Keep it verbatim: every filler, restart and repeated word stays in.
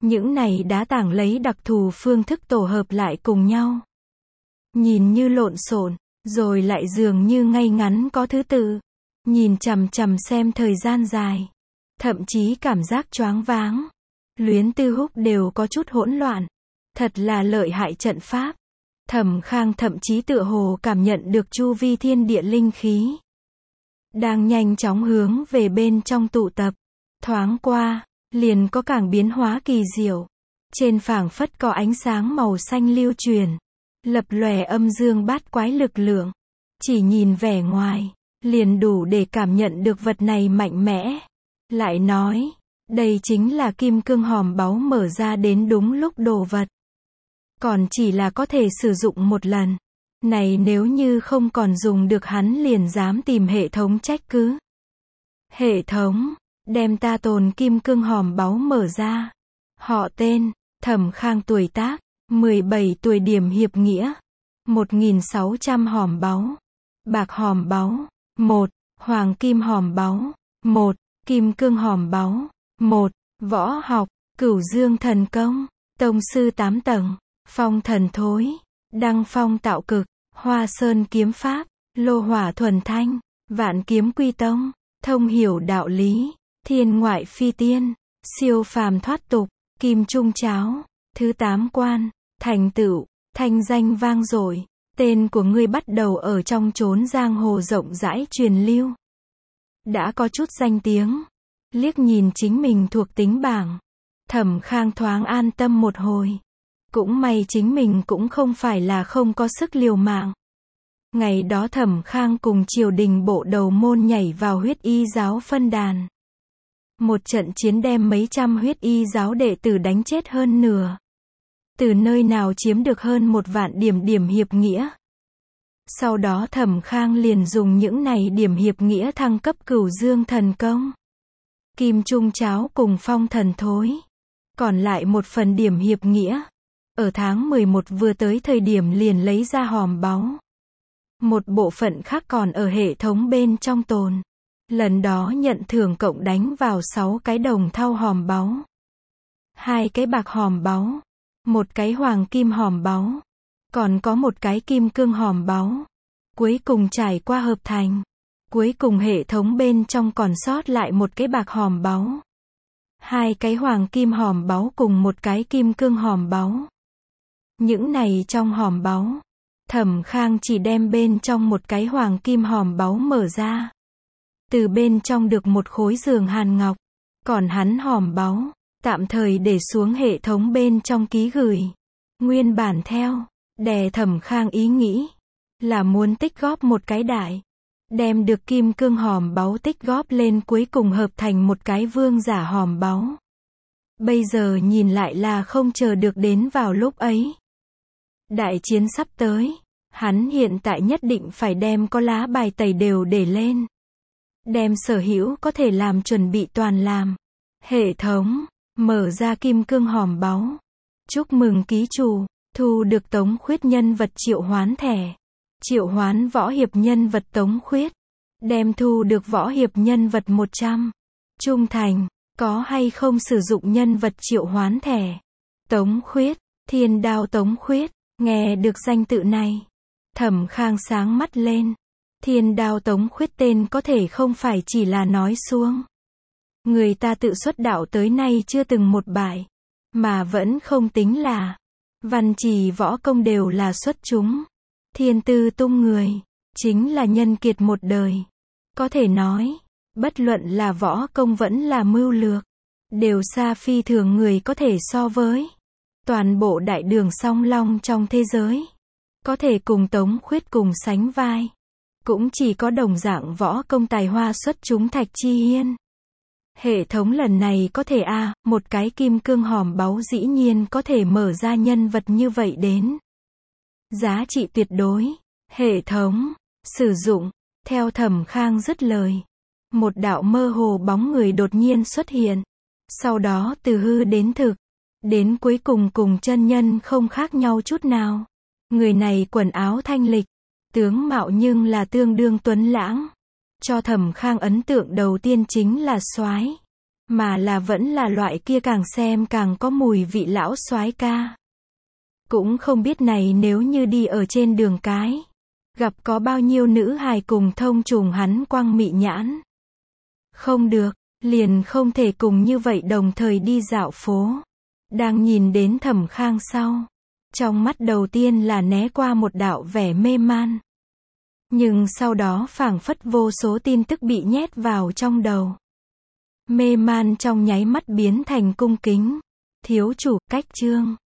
Những này đá tảng lấy đặc thù phương thức tổ hợp lại cùng nhau. Nhìn như lộn xộn, rồi lại dường như ngay ngắn có thứ tự. Nhìn chằm chằm xem thời gian dài. Thậm chí cảm giác choáng váng. Luyến Tư Húc đều có chút hỗn loạn. Thật là lợi hại trận pháp. Thẩm Khang thậm chí tựa hồ cảm nhận được chu vi thiên địa linh khí. Đang nhanh chóng hướng về bên trong tụ tập. Thoáng qua, liền có càng biến hóa kỳ diệu. Trên phảng phất có ánh sáng màu xanh lưu truyền. Lập lòe âm dương bát quái lực lượng. Chỉ nhìn vẻ ngoài, liền đủ để cảm nhận được vật này mạnh mẽ. Lại nói, đây chính là kim cương hòm báu mở ra đến đúng lúc đồ vật. Còn chỉ là có thể sử dụng một lần. Này nếu như không còn dùng được hắn liền dám tìm hệ thống trách cứ. Hệ thống, đem ta tồn kim cương hòm báu mở ra. Họ tên, Thẩm Khang tuổi tác, mười bảy tuổi điểm hiệp nghĩa. một nghìn sáu trăm hòm báu. Bạc hòm báu. một. Hoàng kim hòm báu. một. Kim cương hòm báu. một. Võ học, Cửu Dương thần công. Tông sư tám tầng. Phong thần thối. Đăng phong tạo cực. Hoa sơn kiếm pháp. Lô hỏa thuần thanh. Vạn kiếm quy tông. Thông hiểu đạo lý. Thiên ngoại phi tiên. Siêu phàm thoát tục. Kim trung cháo. Thứ tám quan. Thành tựu. Thanh danh vang dội. Tên của ngươi bắt đầu ở trong chốn giang hồ rộng rãi truyền lưu. Đã có chút danh tiếng. Liếc nhìn chính mình thuộc tính bảng. Thẩm Khang thoáng an tâm một hồi. Cũng may chính mình cũng không phải là không có sức liều mạng. Ngày đó Thẩm Khang cùng triều đình bộ đầu môn nhảy vào huyết y giáo phân đàn. Một trận chiến đem mấy trăm huyết y giáo đệ tử đánh chết hơn nửa. Từ nơi nào chiếm được hơn một vạn điểm điểm hiệp nghĩa. Sau đó Thẩm Khang liền dùng những này điểm hiệp nghĩa thăng cấp Cửu Dương thần công. Kim trung cháo cùng phong thần thối. Còn lại một phần điểm hiệp nghĩa. Ở tháng mười một vừa tới thời điểm liền lấy ra hòm báu. Một bộ phận khác còn ở hệ thống bên trong tồn. Lần đó nhận thưởng cộng đánh vào sáu cái đồng thau hòm báu. Hai cái bạc hòm báu. Một cái hoàng kim hòm báu. Còn có một cái kim cương hòm báu. Cuối cùng trải qua hợp thành. Cuối cùng hệ thống bên trong còn sót lại một cái bạc hòm báu. Hai cái hoàng kim hòm báu cùng một cái kim cương hòm báu. Những này trong hòm báu. Thẩm Khang chỉ đem bên trong một cái hoàng kim hòm báu mở ra. Từ bên trong được một khối giường hàn ngọc. Còn hắn hòm báu, tạm thời để xuống hệ thống bên trong ký gửi. Nguyên bản theo, đè Thẩm Khang ý nghĩ. Là muốn tích góp một cái đại. Đem được kim cương hòm báu tích góp lên cuối cùng hợp thành một cái vương giả hòm báu. Bây giờ nhìn lại là không chờ được đến vào lúc ấy. Đại chiến sắp tới. Hắn hiện tại nhất định phải đem có lá bài tẩy đều để lên. Đem sở hữu có thể làm chuẩn bị toàn làm. Hệ thống, mở ra kim cương hòm báu. Chúc mừng ký chủ, thu được Tống Khuyết nhân vật triệu hoán thẻ. Triệu hoán võ hiệp nhân vật Tống Khuyết. Đem thu được võ hiệp nhân vật một trăm. Trung thành, có hay không sử dụng nhân vật triệu hoán thẻ. Tống Khuyết, Thiên Đao Tống Khuyết, nghe được danh tự này. Thẩm Khang sáng mắt lên. Thiên Đao Tống Khuyết tên có thể không phải chỉ là nói suông. Người ta tự xuất đạo tới nay chưa từng một bại. Mà vẫn không tính là. Văn trì võ công đều là xuất chúng. Thiên tư tung người. Chính là nhân kiệt một đời. Có thể nói. Bất luận là võ công vẫn là mưu lược. Đều xa phi thường người có thể so với. Toàn bộ đại đường song long trong thế giới. Có thể cùng Tống Khuyết cùng sánh vai. Cũng chỉ có đồng dạng võ công tài hoa xuất chúng Thạch Chi Hiên. Hệ thống lần này có thể a à, một cái kim cương hòm báu dĩ nhiên có thể mở ra nhân vật như vậy đến. Giá trị tuyệt đối. Hệ thống. Sử dụng. Theo Thẩm Khang dứt lời. Một đạo mơ hồ bóng người đột nhiên xuất hiện. Sau đó từ hư đến thực. Đến cuối cùng cùng chân nhân không khác nhau chút nào. Người này quần áo thanh lịch. Tướng mạo nhưng là tương đương tuấn lãng. Cho Thẩm Khang ấn tượng đầu tiên chính là soái. mà là vẫn là loại kia càng xem càng có mùi vị lão soái ca. Cũng không biết này nếu như đi ở trên đường cái, gặp có bao nhiêu nữ hài cùng thông trùng hắn quăng mị nhãn. Không được, liền không thể cùng như vậy đồng thời đi dạo phố. Đang nhìn đến Thẩm Khang sau, trong mắt đầu tiên là né qua một đạo vẻ mê man. Nhưng sau đó phảng phất vô số tin tức bị nhét vào trong đầu. Mê man trong nháy mắt biến thành cung kính. Thiếu chủ, cách chương.